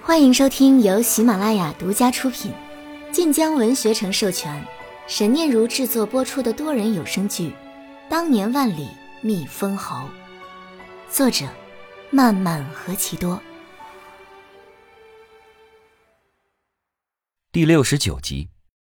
欢迎收听由喜马拉雅独家出品，晋江文学城授权，沈念如制作播出的多人有声剧《当年万里觅封侯》，作者漫漫何其多。 第69集。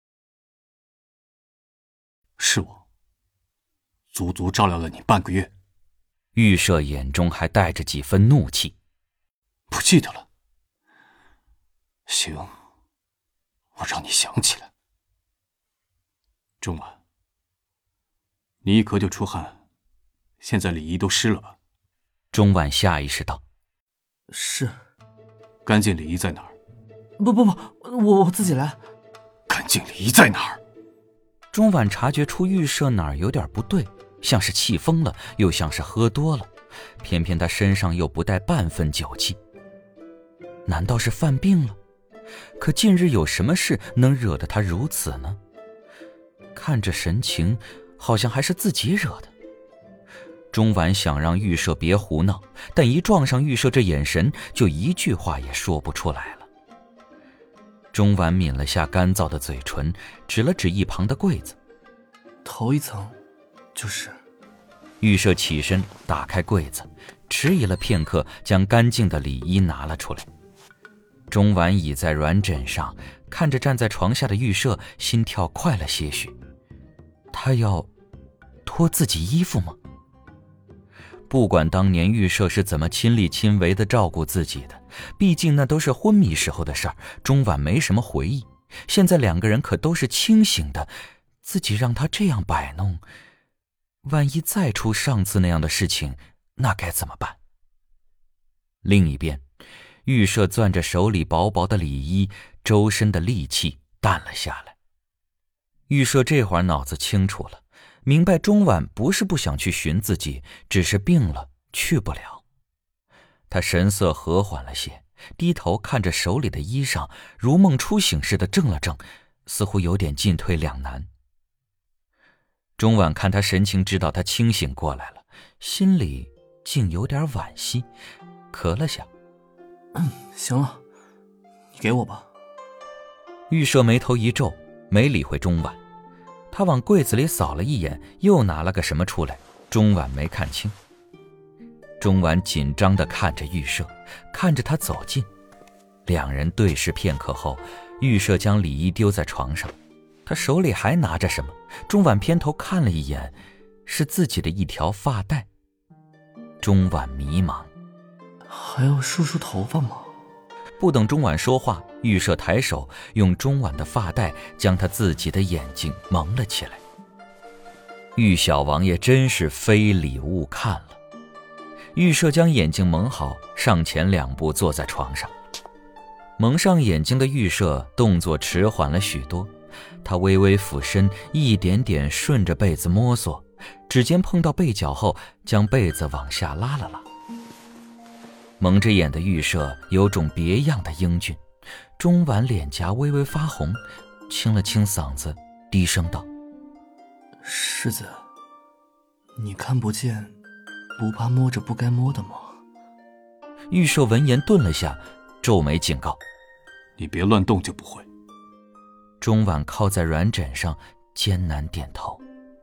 是我，足足照料了你半个月。 预设眼中还带着几分怒气。 不记得了。行，我让你想起来。钟晚，你一咳就出汗，现在礼仪都湿了吧？ 钟晚下意识道： 是。 干净礼仪在哪儿？ 不，我自己来。 干净礼仪在哪儿？ 钟晚察觉出预设哪儿有点不对，像是气疯了，又像是喝多了，偏偏他身上又不带半分酒气。难道是犯病了？可近日有什么事能惹得他如此呢？看着神情，好像还是自己惹的。钟晚想让预设别胡闹，但一撞上预设这眼神，就一句话也说不出来了。钟晚抿了下干燥的嘴唇，指了指一旁的柜子。 头一层就是。 预设起身打开柜子，迟疑了片刻，将干净的礼衣拿了出来。钟晚倚在软枕上，看着站在床下的预设，心跳快了些许。他要脱自己衣服吗？不管当年预设是怎么亲力亲为地照顾自己的，毕竟那都是昏迷时候的事儿，钟晚没什么回忆。现在两个人可都是清醒的，自己让他这样摆弄，万一再出上次那样的事情，那该怎么办？另一边，预设攥着手里薄薄的礼衣，周身的戾气淡了下来。预设这会儿脑子清楚了，明白钟晚不是不想去寻自己，只是病了去不了。他神色和缓了些，低头看着手里的衣裳，如梦初醒似的怔了怔，似乎有点进退两难。钟晚看他神情，知道他清醒过来了，心里竟有点惋惜，咳了下。 行了，你给我吧。 预设眉头一皱，没理会钟晚。他往柜子里扫了一眼，又拿了个什么出来，钟晚没看清。钟晚紧张地看着预设，看着他走近。两人对视片刻后，预设将礼衣丢在床上，他手里还拿着什么。钟晚偏头看了一眼，是自己的一条发带。钟晚迷茫， 还要梳梳头发吗？ 不等钟晚说话，预设抬手用钟晚的发带将他自己的眼睛蒙了起来。玉小王爷真是非礼勿看了。预设将眼睛蒙好，上前2步坐在床上。蒙上眼睛的预设动作迟缓了许多，他微微俯身，一点点顺着被子摸索，指尖碰到被角后，将被子往下拉了拉。蒙着眼的预设有种别样的英俊，钟晚脸颊微微发红，清了清嗓子，低声道： 世子，你看不见，不怕摸着不该摸的吗？ 预设闻言顿了下，皱眉警告： 你别乱动就不会。 钟晚靠在软枕上，艰难点头。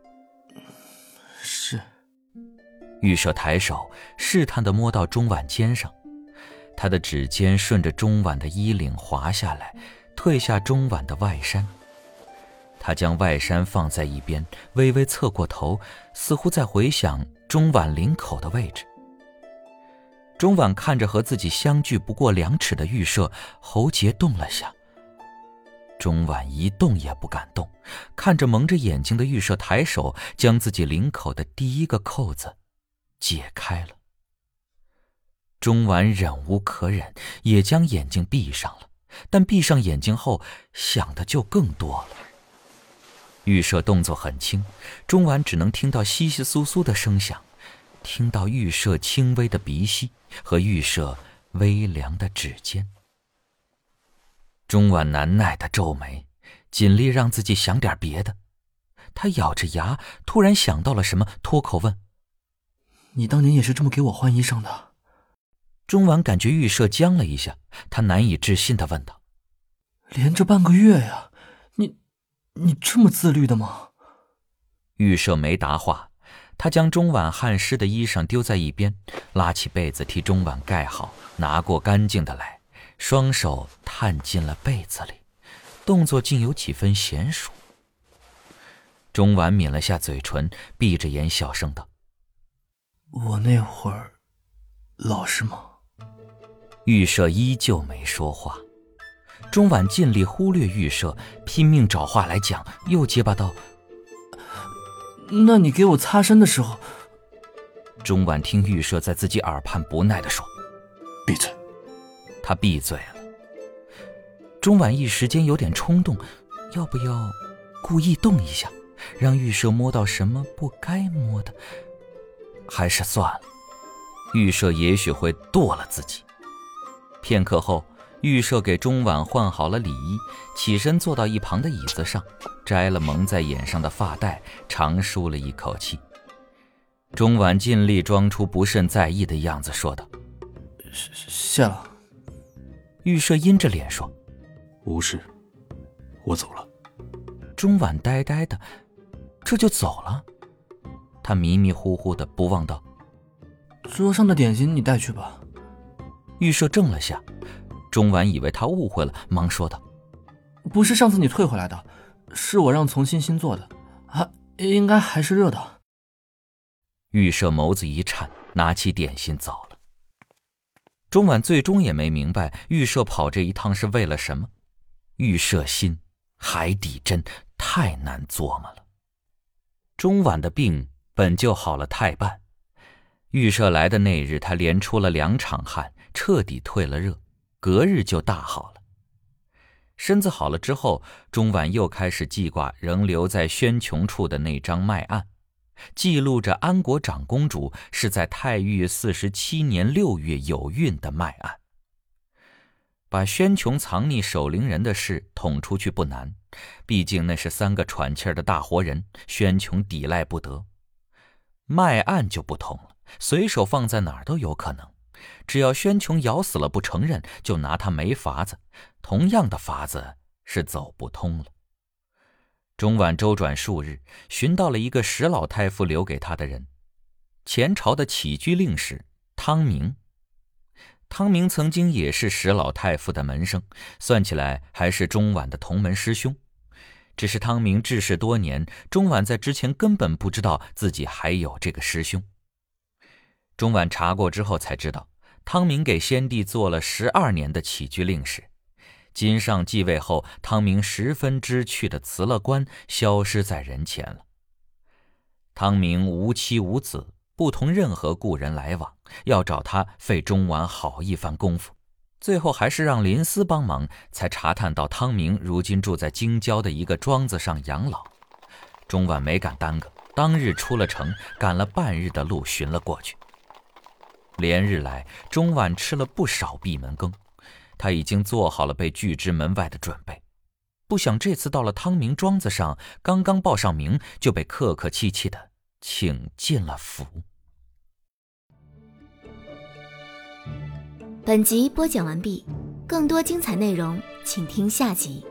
是。 预设抬手试探地摸到钟晚肩上，他的指尖顺着钟晚的衣领滑下来，褪下钟晚的外衫。他将外衫放在一边，微微侧过头，似乎在回想钟晚领口的位置。钟晚看着和自己相距不过2尺的预设，喉结动了下。钟晚一动也不敢动，看着蒙着眼睛的预设抬手将自己领口的第一个扣子解开了。钟晚忍无可忍，也将眼睛闭上了，但闭上眼睛后想的就更多了。预设动作很轻，钟晚只能听到窸窸窣窣的声响，听到预设轻微的鼻息和预设微凉的指尖。钟晚难耐的皱眉，尽力让自己想点别的。他咬着牙，突然想到了什么，脱口问： 你当年也是这么给我换衣裳的？ 钟婉感觉玉舍僵了一下，他难以置信地问道： 连着半个月呀？你这么自律的吗？ 玉舍没答话，他将钟婉汗湿的衣裳丢在一边，拉起被子替钟婉盖好，拿过干净的来，双手探进了被子里，动作竟有几分娴熟。钟婉抿了下嘴唇，闭着眼小声道： 我那会儿老实吗？ 玉舍依旧没说话。钟婉尽力忽略玉舍，拼命找话来讲，又结巴道： 那你给我擦身的时候…… 钟婉听玉舍在自己耳畔不耐地说： 闭嘴。 他闭嘴了。钟婉一时间有点冲动，要不要故意动一下，让玉舍摸到什么不该摸的？还是算了，玉舍也许会剁了自己。片刻后，玉舍给钟婉换好了礼衣，起身坐到一旁的椅子上，摘了蒙在眼上的发带，长舒了一口气。钟婉尽力装出不甚在意的样子，说道： 谢了。 玉舍阴着脸说： 无事，我走了。 钟婉呆呆的，这就走了？他迷迷糊糊的不忘道： 桌上的点心你带去吧。 玉舍怔了下，钟婉以为他误会了，忙说道： 不是上次你退回来的，是我让从新做的，应该还是热的。 玉舍眸子一颤，拿起点心走了。钟婉最终也没明白玉舍跑这一趟是为了什么。玉舍心，海底针，太难琢磨了。钟婉的病本就好了太半，玉舍来的那日，他连出了2场汗，彻底退了热，隔日就大好了。身子好了之后，钟婉又开始记挂仍留在宣琼处的那张脉案，记录着安国长公主是在太裕47年6月有孕的脉案。把宣琼藏匿守灵人的事捅出去不难，毕竟那是3个喘气儿的大活人，宣琼抵赖不得。脉案就不同了，随手放在哪儿都有可能，只要宣琼咬死了不承认，就拿他没法子，同样的法子是走不通了。钟婉周转数日，寻到了一个石老太傅留给他的人，前朝的起居令史汤明。汤明曾经也是石老太傅的门生，算起来还是钟婉的同门师兄。只是汤明治世多年，钟婉在之前根本不知道自己还有这个师兄。钟婉查过之后才知道，汤明给先帝做了12年的起居令史。金上继位后，汤明十分知趣地辞了官，消失在人前了。汤明无妻无子，不同任何故人来往，要找他费钟婉好一番功夫。最后还是让林思帮忙，才查探到汤明如今住在京郊的一个庄子上养老。钟婉没敢耽搁，当日出了城，赶了半日的路寻了过去。连日来，钟婉吃了不少闭门羹，他已经做好了被拒之门外的准备。不想这次到了汤明庄子上，刚刚报上名，就被客客气气的请进了府。 本集播讲完毕，更多精彩内容请听下集。